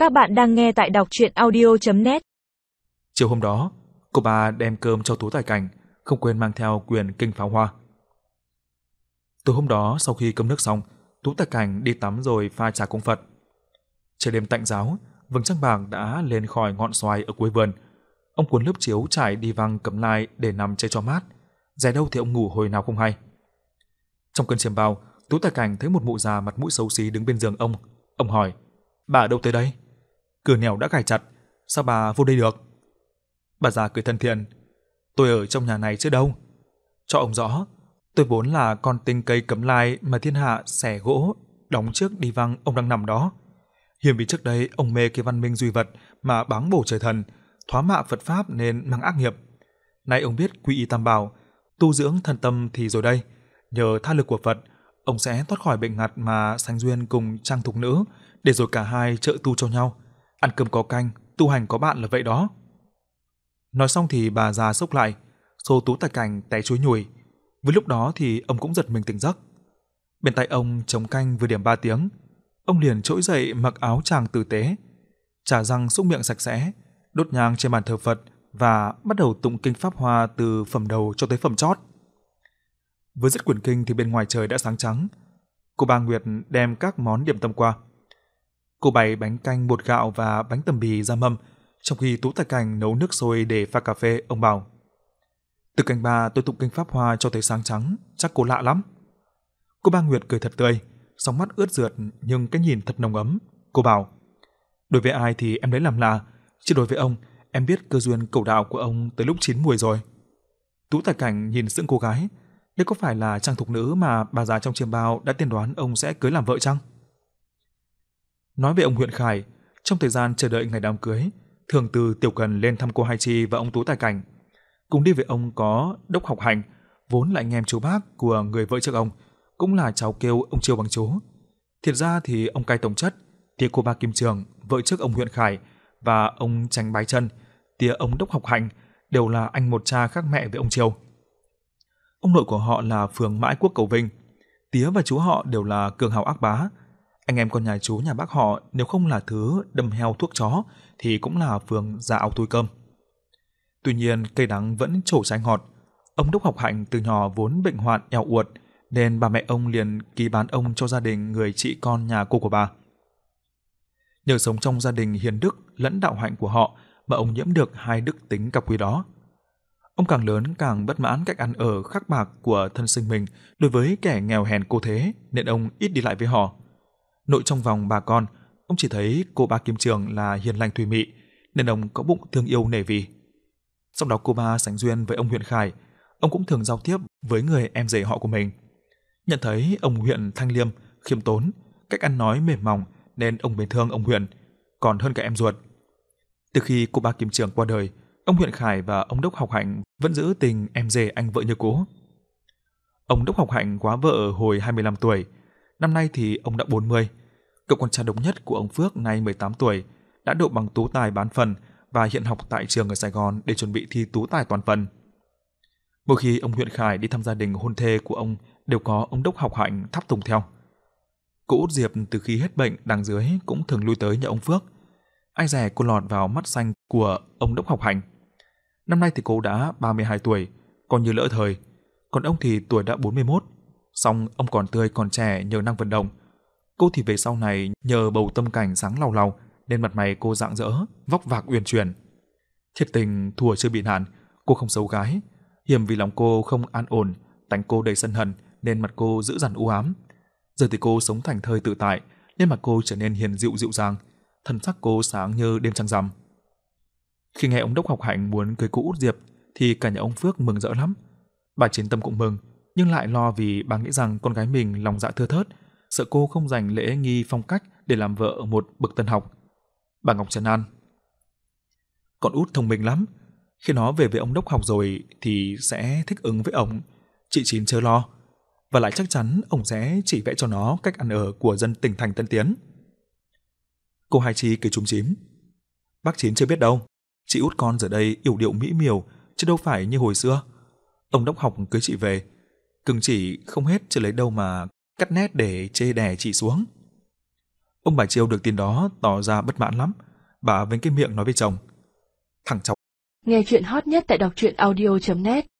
Các bạn đang nghe tại đọc truyện audio.net. Chiều hôm đó, cô bà đem cơm cho Tú Tài Cảnh, không quên mang theo quyển kinh Pháo Hoa. Tối hôm đó sau khi cơm nước xong, Tú Tài Cảnh đi tắm rồi pha trà cúng Phật. Trời đêm tạnh giáo, vầng trăng bạc đã lên khỏi ngọn xoài ở cuối vườn. Ông cuốn lớp chiếu trải đi văng cẩm lai để nằm chơi cho mát. Dè đâu thì ông ngủ hồi nào không hay. Trong cơn chiêm bao, Tú Tài Cảnh thấy một mụ già mặt mũi xấu xí đứng bên giường ông. Ông hỏi: "Bà ở đâu tới đây? Cửa nẻo đã cài chặt, sao bà vô đây được?" Bà già cười thân thiện: "Tôi ở trong nhà này chứ đâu. Cho ông rõ, tôi vốn là con tinh cây cẩm lai mà thiên hạ xẻ gỗ đóng trước đi văng ông đang nằm đó. Hiềm vì trước đây ông mê cái văn minh duy vật mà báng bổ trời thần, thoá mạ Phật pháp nên mang ác nghiệp. Nay ông biết quy y tam bảo, tu dưỡng thân tâm thì rồi đây, nhờ tha lực của Phật, ông sẽ thoát khỏi bệnh ngặt mà sanh duyên cùng trang thục nữ, để rồi cả hai trợ tu cho nhau, ăn cơm có canh, tu hành có bạn là vậy đó." Nói xong thì bà già xốc lại, xô Tú Tài Cảnh té chuối nhùi. Với lúc đó thì ông cũng giật mình tỉnh giấc. Bên tay ông trống canh vừa điểm 3 tiếng, ông liền trỗi dậy mặc áo tràng tử tế, chà răng súc miệng sạch sẽ, đốt nhang trên bàn thờ Phật và bắt đầu tụng kinh Pháp Hoa từ phẩm đầu cho tới phẩm chót. Vừa dứt quyển kinh thì bên ngoài trời đã sáng trắng. Cô bà Nguyệt đem các món điểm tâm qua. Cô bày bánh canh bột gạo và bánh tằm bì ra mâm, trong khi Tú Tài Cảnh nấu nước sôi để pha cà phê. Ông bảo: "Từ canh ba tôi tụng kinh Pháp Hoa cho tới sáng trắng, chắc cô lạ lắm." Cô bà Nguyệt cười thật tươi, sóng mắt ướt rượt nhưng cái nhìn thật nồng ấm. Cô bảo: "Đối với ai thì em lấy làm lạ, chứ đối với ông, em biết cơ duyên cầu đạo của ông tới lúc chín muồi rồi." Tú Tài Cảnh nhìn sững cô gái, đây có phải là trang thục nữ mà bà già trong chiêm bao đã tiên đoán ông sẽ cưới làm vợ chăng? Nói về ông Huyện Khải, trong thời gian chờ đợi ngày đám cưới, thường từ Tiểu Cần lên thăm cô Hai Chi và ông Tú Tài Cảnh. Cùng đi với ông có Đốc Học Hành, vốn là anh em chú bác của người vợ trước ông, cũng là cháu kêu ông Chiêu bằng chú. Thiệt ra thì ông Cai Tổng Chất, tía cô ba Kim Trường, vợ trước ông Huyện Khải, và ông Tránh Bái Chân, tía ông Đốc Học Hành, đều là anh một cha khác mẹ với ông Chiêu. Ông nội của họ là phường Mãi Quốc Cầu Vinh, tía và chú họ đều là cường hào ác bá. Anh em con nhà chú nhà bác họ nếu không là thứ đâm heo thuốc chó thì cũng là phường già áo túi cơm. Tuy nhiên cây đắng vẫn trổ trái ngọt. Ông Đốc Học Hạnh từ nhỏ vốn bệnh hoạn eo uột, nên bà mẹ ông liền ký bán ông cho gia đình người chị con nhà cô của bà. Nhờ sống trong gia đình hiền đức lẫn đạo hạnh của họ mà ông nhiễm được hai đức tính cao quý đó. Ông càng lớn càng bất mãn cách ăn ở khắc bạc của thân sinh mình đối với kẻ nghèo hèn cô thế, nên ông ít đi lại với họ. Nội trong vòng bà con, ông chỉ thấy cô ba Kim Trường là hiền lành thùy mị, nên ông có bụng thương yêu nể vì. Sau đó cô ba sánh duyên với ông Huyện Khải, ông cũng thường giao tiếp với người em rể họ của mình. Nhận thấy ông Huyện thanh liêm, khiêm tốn, cách ăn nói mềm mỏng nên ông mến thương ông Huyện, còn hơn cả em ruột. Từ khi cô ba Kim Trường qua đời, ông Huyện Khải và ông Đốc Học Hạnh vẫn giữ tình em rể anh vợ như cũ. Ông Đốc Học Hạnh quá vợ hồi 25 tuổi, năm nay thì ông đã 40. Cậu con trai độc nhất của ông Phước nay 18 tuổi, đã đậu bằng tú tài bán phần và hiện học tại trường ở Sài Gòn để chuẩn bị thi tú tài toàn phần. Mỗi khi ông Huyện Khải đi thăm gia đình hôn thê của ông đều có ông Đốc Học Hạnh tháp tùng theo. Cô Út Diệp từ khi hết bệnh đằng dưới cũng thường lui tới nhà ông Phước. Ai dè cô lọt vào mắt xanh của ông Đốc Học Hạnh. Năm nay thì cô đã 32 tuổi, còn như lỡ thời, còn ông thì tuổi đã 41. Song ông còn tươi còn trẻ nhờ năng vận động. Cô thì về sau này nhờ bầu tâm cảnh sáng lau lau nên mặt mày cô rạng rỡ, vóc vạc uyển chuyển. Thiệt tình thùa chưa bị nạn, cô không xấu gái. Hiềm vì lòng cô không an ổn, tánh cô đầy sân hận nên mặt cô dữ dằn u ám. Giờ thì cô sống thảnh thơi tự tại nên mặt cô trở nên hiền dịu dịu dàng, thân sắc cô sáng như đêm trăng rằm. Khi nghe ông Đốc Học Hạnh muốn cưới cô Út Diệp thì cả nhà ông Phước mừng rỡ lắm. Bà Chiến Tâm cũng mừng, nhưng lại lo vì bà nghĩ rằng con gái mình lòng dạ thưa thớt, sợ cô không dành lễ nghi phong cách để làm vợ ở một bậc tân học. Bà Ngọc trấn an: "Con Út thông minh lắm, khi nó về với ông Đốc học rồi thì sẽ thích ứng với ông, chị Chín chớ lo, và lại chắc chắn ông sẽ chỉ vẽ cho nó cách ăn ở của dân tỉnh thành Tân Tiến." Cô Hai Chi cười chúm chím: "Bác Chín chưa biết đâu, chị Út con giờ đây yểu điệu mỹ miều chứ đâu phải như hồi xưa. Ông Đốc học cưới chị về, cưng chỉ không hết chứ lấy đâu mà cắt nét để chê đè chị xuống." Ông bà Chiêu được tin đó tỏ ra bất mãn lắm. Bà vênh cái miệng nói với chồng: "Thằng cháu." Nghe chuyện hot nhất tại đọc truyện audio.net